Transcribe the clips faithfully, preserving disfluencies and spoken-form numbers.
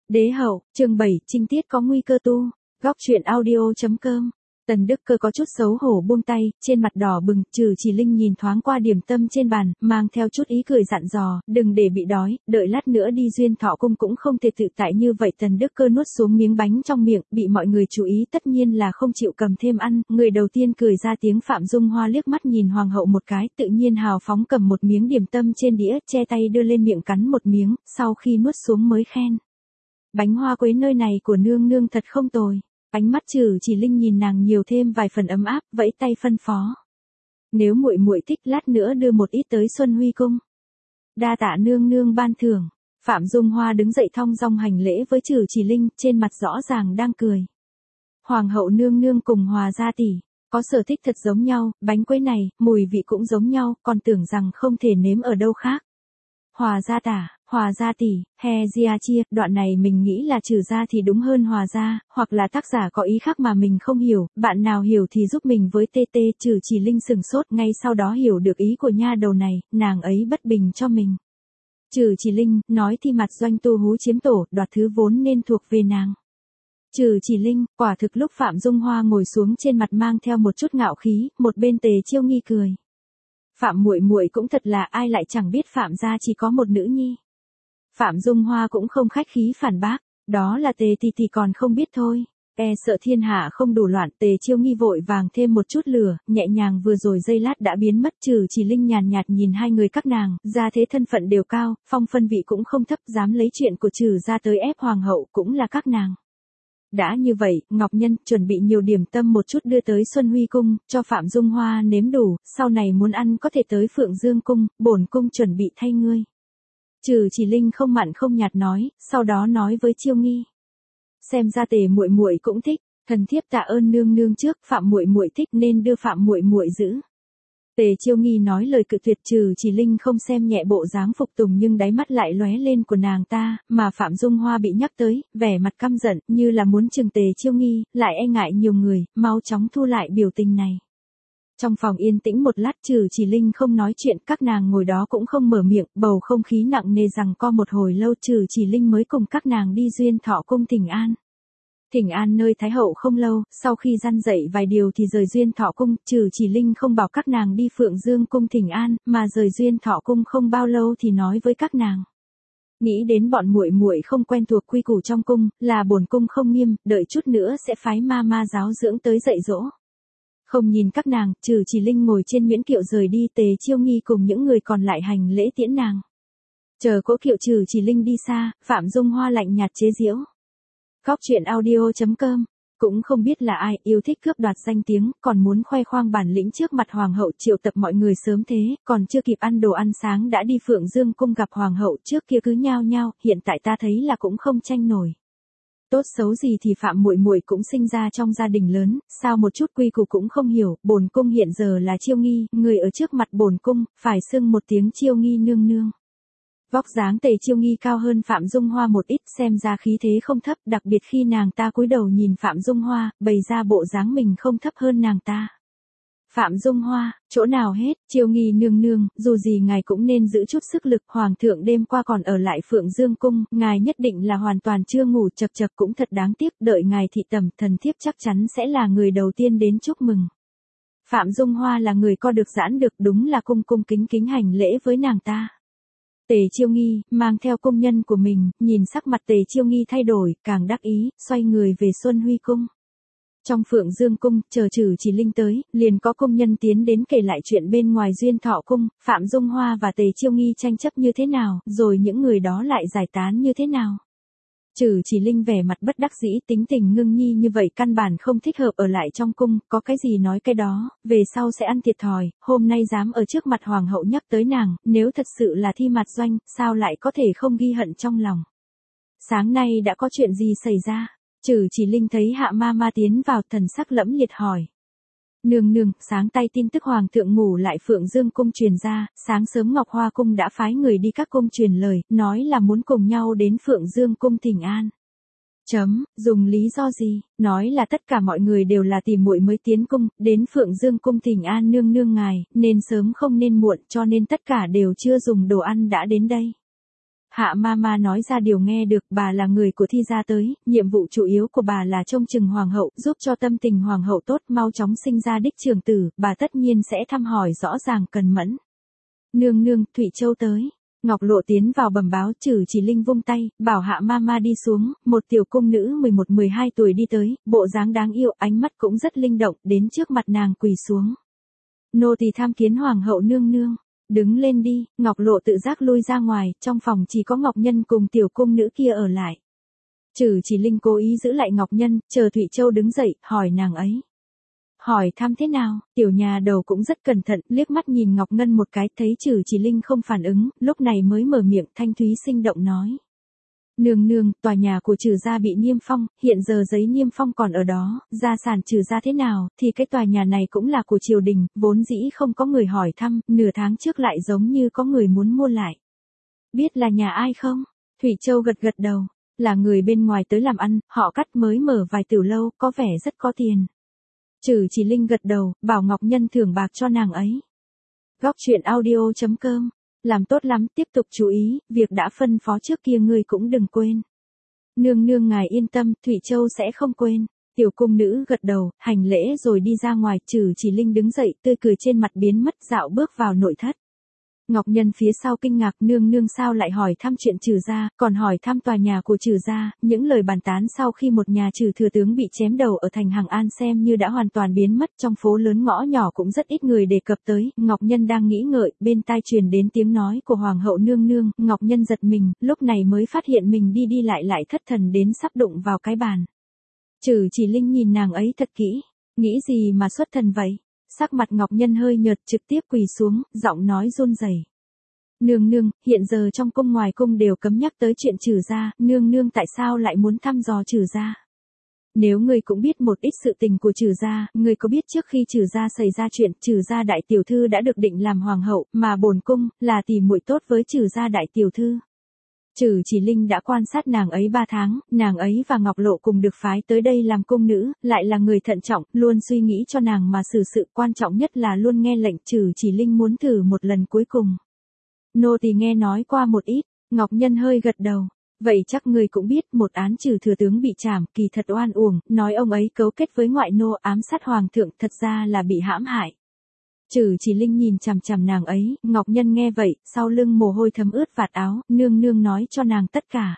Đế hậu, chương bảy, trinh tiết có nguy cơ tu. Góc truyện audio.com. Tần Đức Cơ có chút xấu hổ buông tay, trên mặt đỏ bừng, Trừ Chỉ Linh nhìn thoáng qua điểm tâm trên bàn, mang theo chút ý cười dặn dò, đừng để bị đói, đợi lát nữa đi Duyên Thọ cung cũng không thể tự tại như vậy. Tần Đức Cơ nuốt xuống miếng bánh trong miệng, bị mọi người chú ý tất nhiên là không chịu cầm thêm ăn, người đầu tiên cười ra tiếng. Phạm Dung Hoa liếc mắt nhìn hoàng hậu một cái, tự nhiên hào phóng cầm một miếng điểm tâm trên đĩa, che tay đưa lên miệng cắn một miếng, sau khi nuốt xuống mới khen. Bánh hoa quế nơi này của nương nương thật không tồi. Ánh mắt Trừ Chỉ Linh nhìn nàng nhiều thêm vài phần ấm áp, vẫy tay phân phó. Nếu muội muội thích lát nữa đưa một ít tới Xuân Huy cung. Đa tạ nương nương ban thưởng. Phạm Dung Hoa đứng dậy thong dong hành lễ với Trừ Chỉ Linh, trên mặt rõ ràng đang cười. Hoàng hậu nương nương cùng Hòa gia tỷ, có sở thích thật giống nhau, bánh quế này, mùi vị cũng giống nhau, còn tưởng rằng không thể nếm ở đâu khác. Hòa gia tả, Hòa gia tỷ, he gia chia, đoạn này mình nghĩ là Trừ gia thì đúng hơn Hòa gia, hoặc là tác giả có ý khác mà mình không hiểu, bạn nào hiểu thì giúp mình với tê tê. Trừ Chỉ Linh sừng sốt, ngay sau đó hiểu được ý của nha đầu này, nàng ấy bất bình cho mình. Trừ Chỉ Linh, nói thì mặt doanh tu hú chiếm tổ, đoạt thứ vốn nên thuộc về nàng. Trừ Chỉ Linh, quả thực lúc Phạm Dung Hoa ngồi xuống trên mặt mang theo một chút ngạo khí, một bên Tề Chiêu Nghi cười. Phạm muội muội cũng thật là, ai lại chẳng biết Phạm gia chỉ có một nữ nhi. Phạm Dung Hoa cũng không khách khí phản bác, đó là Tề tỷ tỷ còn không biết thôi. E sợ thiên hạ không đủ loạn. Tề Chiêu Nghi vội vàng thêm một chút lửa, nhẹ nhàng vừa rồi giây lát đã biến mất. Trừ Chỉ Linh nhàn nhạt nhìn hai người các nàng, gia thế thân phận đều cao, phong phân vị cũng không thấp, dám lấy chuyện của Trừ gia tới ép hoàng hậu cũng là các nàng. Đã như vậy, Ngọc Nhân chuẩn bị nhiều điểm tâm một chút đưa tới Xuân Huy cung, cho Phạm Dung Hoa nếm đủ, sau này muốn ăn có thể tới Phượng Dương cung, bổn cung chuẩn bị thay ngươi. Trừ Chỉ Linh không mặn không nhạt nói, sau đó nói với Chiêu Nghi. Xem ra Tề muội muội cũng thích, thần thiếp tạ ơn nương nương trước, Phạm muội muội thích nên đưa Phạm muội muội giữ. Tề Chiêu Nghi nói lời cự tuyệt. Trừ Chỉ Linh không xem nhẹ bộ dáng phục tùng nhưng đáy mắt lại lóe lên của nàng ta, mà Phạm Dung Hoa bị nhắc tới, vẻ mặt căm giận, như là muốn chừng Tề Chiêu Nghi, lại e ngại nhiều người, mau chóng thu lại biểu tình này. Trong phòng yên tĩnh một lát, Trừ Chỉ Linh không nói chuyện, các nàng ngồi đó cũng không mở miệng, bầu không khí nặng nề giằng co một hồi lâu. Trừ Chỉ Linh mới cùng các nàng đi Duyên Thọ cung thỉnh an. Thỉnh an nơi Thái hậu không lâu, sau khi răn dạy vài điều thì rời Duyên Thọ cung. Trừ Chỉ Linh không bảo các nàng đi Phượng Dương cung thỉnh an, mà rời Duyên Thọ cung không bao lâu thì nói với các nàng. Nghĩ đến bọn muội muội không quen thuộc quy củ trong cung, là bổn cung không nghiêm, đợi chút nữa sẽ phái ma ma giáo dưỡng tới dạy dỗ. Không nhìn các nàng, Trừ Chỉ Linh ngồi trên miễn kiệu rời đi. Tề Chiêu Nghi cùng những người còn lại hành lễ tiễn nàng. Chờ cỗ kiệu Trừ Chỉ Linh đi xa, Phạm Dung Hoa lạnh nhạt chế giễu. Góc truyện audio.com. Cũng không biết là ai yêu thích cướp đoạt danh tiếng, còn muốn khoe khoang bản lĩnh trước mặt hoàng hậu, triệu tập mọi người sớm thế, còn chưa kịp ăn đồ ăn sáng đã đi Phượng Dương cung gặp hoàng hậu, trước kia cứ nhao nhao, hiện tại ta thấy là cũng không tranh nổi. Tốt xấu gì thì Phạm muội muội cũng sinh ra trong gia đình lớn, sao một chút quy củ cũng không hiểu. Bổn cung hiện giờ là Chiêu Nghi, người ở trước mặt bổn cung phải xưng một tiếng Chiêu Nghi nương nương. Vóc dáng Tề Chiêu Nghi cao hơn Phạm Dung Hoa một ít, xem ra khí thế không thấp, đặc biệt khi nàng ta cúi đầu nhìn Phạm Dung Hoa, bày ra bộ dáng mình không thấp hơn nàng ta. Phạm Dung Hoa, chỗ nào hết, Chiêu Nghi nương nương, dù gì ngài cũng nên giữ chút sức lực, hoàng thượng đêm qua còn ở lại Phượng Dương cung, ngài nhất định là hoàn toàn chưa ngủ. Chật chật, cũng thật đáng tiếc, đợi ngài thị tẩm, thần thiếp chắc chắn sẽ là người đầu tiên đến chúc mừng. Phạm Dung Hoa là người co được giãn được, đúng là cung cung kính kính hành lễ với nàng ta. Tề Chiêu Nghi, mang theo cung nhân của mình, nhìn sắc mặt Tề Chiêu Nghi thay đổi, càng đắc ý, xoay người về Xuân Huy cung. Trong Phượng Dương cung, chờ Trừ Chỉ Linh tới, liền có công nhân tiến đến kể lại chuyện bên ngoài Duyên Thọ cung, Phạm Dung Hoa và Tề Chiêu Nghi tranh chấp như thế nào, rồi những người đó lại giải tán như thế nào. Trừ Chỉ Linh vẻ mặt bất đắc dĩ, tính tình ngưng nhi như vậy căn bản không thích hợp ở lại trong cung, có cái gì nói cái đó, về sau sẽ ăn thiệt thòi, hôm nay dám ở trước mặt hoàng hậu nhắc tới nàng, nếu thật sự là thi mặt doanh, sao lại có thể không ghi hận trong lòng. Sáng nay đã có chuyện gì xảy ra? Trừ Chỉ Linh thấy Hạ ma ma tiến vào, thần sắc lẫm liệt hỏi. Nương nương, sáng tay tin tức hoàng thượng ngủ lại Phượng Dương cung truyền ra, sáng sớm Ngọc Hoa cung đã phái người đi các cung truyền lời, nói là muốn cùng nhau đến Phượng Dương cung thỉnh an. Chấm, dùng lý do gì? Nói là tất cả mọi người đều là tìm muội mới tiến cung, đến Phượng Dương cung thỉnh an nương nương ngài, nên sớm không nên muộn, cho nên tất cả đều chưa dùng đồ ăn đã đến đây. Hạ Mama nói ra điều nghe được, bà là người của Thi gia tới, nhiệm vụ chủ yếu của bà là trông chừng hoàng hậu, giúp cho tâm tình hoàng hậu tốt, mau chóng sinh ra đích trưởng tử, bà tất nhiên sẽ thăm hỏi rõ ràng cần mẫn. Nương nương, Thụy Châu tới. Ngọc Lộ tiến vào bẩm báo, Trử Chỉ Linh vung tay, bảo Hạ Mama đi xuống, một tiểu cung nữ mười một mười hai tuổi đi tới, bộ dáng đáng yêu, ánh mắt cũng rất linh động, đến trước mặt nàng quỳ xuống. Nô tỳ tham kiến hoàng hậu nương nương. Đứng lên đi, Ngọc Lộ tự giác lui ra ngoài, trong phòng chỉ có Ngọc Nhân cùng tiểu cung nữ kia ở lại. Trử Chỉ Linh cố ý giữ lại Ngọc Nhân, chờ Thụy Châu đứng dậy, hỏi nàng ấy. Hỏi thăm thế nào, tiểu nhà đầu cũng rất cẩn thận, liếc mắt nhìn Ngọc Ngân một cái, thấy Trử Chỉ Linh không phản ứng, lúc này mới mở miệng thanh thúy sinh động nói. Nương nương, tòa nhà của Trử gia bị niêm phong, hiện giờ giấy niêm phong còn ở đó, gia sản Trử gia thế nào, thì cái tòa nhà này cũng là của triều đình, vốn dĩ không có người hỏi thăm, nửa tháng trước lại giống như có người muốn mua lại. Biết là nhà ai không? Thụy Châu gật gật đầu, là người bên ngoài tới làm ăn, họ cắt mới mở vài tiểu lâu, có vẻ rất có tiền. Trử Chỉ Linh gật đầu, bảo Ngọc Nhân thưởng bạc cho nàng ấy. Góc truyện audio chấm com. Làm tốt lắm, tiếp tục chú ý, việc đã phân phó trước kia ngươi cũng đừng quên. Nương nương ngài yên tâm, Thụy Châu sẽ không quên. Tiểu cung nữ gật đầu, hành lễ rồi đi ra ngoài, Trử Chỉ Linh đứng dậy, tươi cười trên mặt biến mất, dạo bước vào nội thất. Ngọc Nhân phía sau kinh ngạc, nương nương sao lại hỏi thăm chuyện Trử gia, còn hỏi thăm tòa nhà của Trử gia, những lời bàn tán sau khi một nhà Trử thừa tướng bị chém đầu ở thành Hằng An xem như đã hoàn toàn biến mất, trong phố lớn ngõ nhỏ cũng rất ít người đề cập tới. Ngọc Nhân đang nghĩ ngợi, bên tai truyền đến tiếng nói của hoàng hậu nương nương, Ngọc Nhân giật mình, lúc này mới phát hiện mình đi đi lại lại thất thần đến sắp đụng vào cái bàn. Trử Chỉ Linh nhìn nàng ấy thật kỹ, nghĩ gì mà xuất thần vậy? Sắc mặt Ngọc Nhân hơi nhợt, trực tiếp quỳ xuống, giọng nói run rẩy. Nương nương, hiện giờ trong cung ngoài cung đều cấm nhắc tới chuyện Trử gia, nương nương tại sao lại muốn thăm dò Trử gia? Nếu ngươi cũng biết một ít sự tình của Trử gia, ngươi có biết trước khi Trử gia xảy ra chuyện, Trử gia đại tiểu thư đã được định làm hoàng hậu, mà bổn cung là tỷ muội tốt với Trử gia đại tiểu thư. Trử Chỉ Linh đã quan sát nàng ấy ba tháng, nàng ấy và Ngọc Lộ cùng được phái tới đây làm cung nữ, lại là người thận trọng, luôn suy nghĩ cho nàng mà xử sự, quan trọng nhất là luôn nghe lệnh. Trử Chỉ Linh muốn thử một lần cuối cùng. Nô tỳ nghe nói qua một ít, Ngọc Nhân hơi gật đầu. Vậy chắc người cũng biết một án Trử thừa tướng bị trảm, kỳ thật oan uổng, nói ông ấy cấu kết với ngoại nô ám sát hoàng thượng, thật ra là bị hãm hại. Trử Chỉ Linh nhìn chằm chằm nàng ấy, Ngọc Nhân nghe vậy, sau lưng mồ hôi thấm ướt vạt áo, nương nương nói cho nàng tất cả.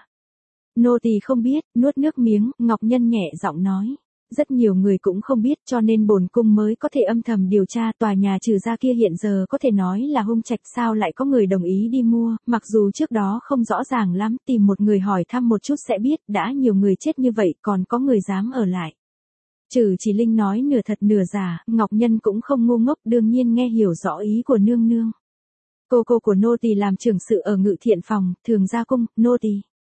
Nô tỳ không biết, nuốt nước miếng, Ngọc Nhân nhẹ giọng nói. Rất nhiều người cũng không biết cho nên bổn cung mới có thể âm thầm điều tra, tòa nhà Trử gia kia hiện giờ có thể nói là hung trạch, sao lại có người đồng ý đi mua, mặc dù trước đó không rõ ràng lắm, tìm một người hỏi thăm một chút sẽ biết, đã nhiều người chết như vậy còn có người dám ở lại. Trử Chỉ Linh nói nửa thật nửa giả, Ngọc Nhân cũng không ngu ngốc, đương nhiên nghe hiểu rõ ý của nương nương. Cô cô của nô tỳ làm trưởng sự ở ngự thiện phòng, thường ra cung, nô tỳ.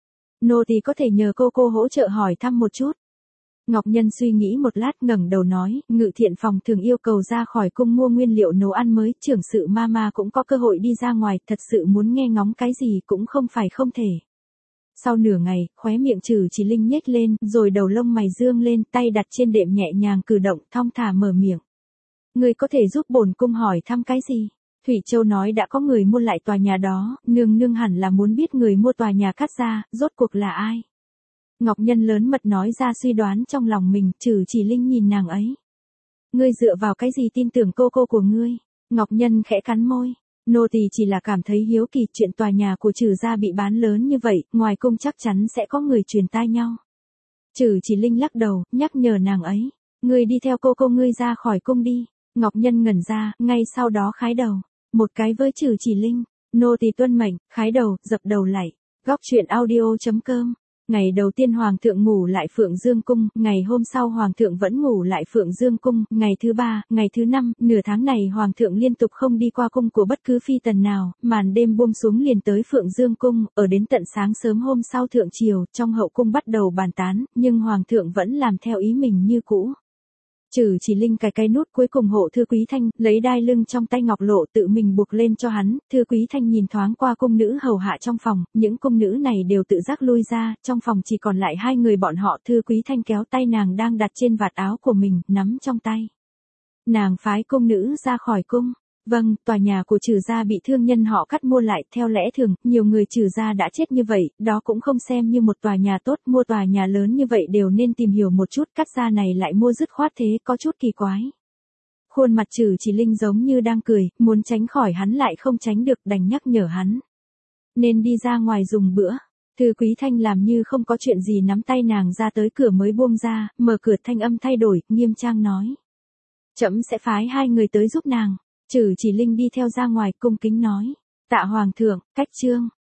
Nô tỳ có thể nhờ cô cô hỗ trợ hỏi thăm một chút. Ngọc Nhân suy nghĩ một lát ngẩng đầu nói, ngự thiện phòng thường yêu cầu ra khỏi cung mua nguyên liệu nấu ăn mới, trưởng sự Mama cũng có cơ hội đi ra ngoài, thật sự muốn nghe ngóng cái gì cũng không phải không thể. Sau nửa ngày, khóe miệng Trử Chỉ Linh nhếch lên, rồi đầu lông mày dương lên, tay đặt trên đệm nhẹ nhàng cử động, thong thả mở miệng. Người có thể giúp bổn cung hỏi thăm cái gì? Thụy Châu nói đã có người mua lại tòa nhà đó, nương nương hẳn là muốn biết người mua tòa nhà Cát gia, rốt cuộc là ai? Ngọc Nhân lớn mật nói ra suy đoán trong lòng mình, Trử Chỉ Linh nhìn nàng ấy. Ngươi dựa vào cái gì tin tưởng cô cô của ngươi? Ngọc Nhân khẽ cắn môi. Nô tỳ chỉ là cảm thấy hiếu kỳ, chuyện tòa nhà của Trử gia bị bán lớn như vậy, ngoài cung chắc chắn sẽ có người truyền tai nhau. Trử Chỉ Linh lắc đầu, nhắc nhở nàng ấy. Ngươi đi theo cô cô ngươi ra khỏi cung đi. Ngọc Nhân ngẩn ra, ngay sau đó khái đầu. Một cái với Trử Chỉ Linh. Nô tỳ tuân mệnh, khái đầu, dập đầu lạy. Góc truyện audio chấm com. Ngày đầu tiên Hoàng thượng ngủ lại Phượng Dương Cung, ngày hôm sau Hoàng thượng vẫn ngủ lại Phượng Dương Cung, ngày thứ ba, ngày thứ năm, nửa tháng này Hoàng thượng liên tục không đi qua cung của bất cứ phi tần nào, màn đêm buông xuống liền tới Phượng Dương Cung, ở đến tận sáng sớm hôm sau thượng triều, trong hậu cung bắt đầu bàn tán, nhưng Hoàng thượng vẫn làm theo ý mình như cũ. Trử Chỉ Linh cài cái nút cuối cùng hộ Thư Quý Thanh, lấy đai lưng trong tay Ngọc Lộ tự mình buộc lên cho hắn, Thư Quý Thanh nhìn thoáng qua cung nữ hầu hạ trong phòng, những cung nữ này đều tự giác lui ra, trong phòng chỉ còn lại hai người bọn họ. Thư Quý Thanh kéo tay nàng đang đặt trên vạt áo của mình, nắm trong tay. Nàng phái cung nữ ra khỏi cung. Vâng, tòa nhà của Trừ gia bị thương nhân họ cắt mua lại, theo lẽ thường, nhiều người Trừ gia đã chết như vậy, đó cũng không xem như một tòa nhà tốt, mua tòa nhà lớn như vậy đều nên tìm hiểu một chút, cắt gia này lại mua dứt khoát thế, có chút kỳ quái. Khuôn mặt Trừ Chỉ Linh giống như đang cười, muốn tránh khỏi hắn lại không tránh được, đành nhắc nhở hắn. Nên đi ra ngoài dùng bữa. Thư Quý Thanh làm như không có chuyện gì nắm tay nàng ra tới cửa mới buông ra, mở cửa thanh âm thay đổi, nghiêm trang nói. Trẫm sẽ phái hai người tới giúp nàng. Trừ Chỉ Linh đi theo ra ngoài cung kính nói. Tạ Hoàng thượng, cách trương.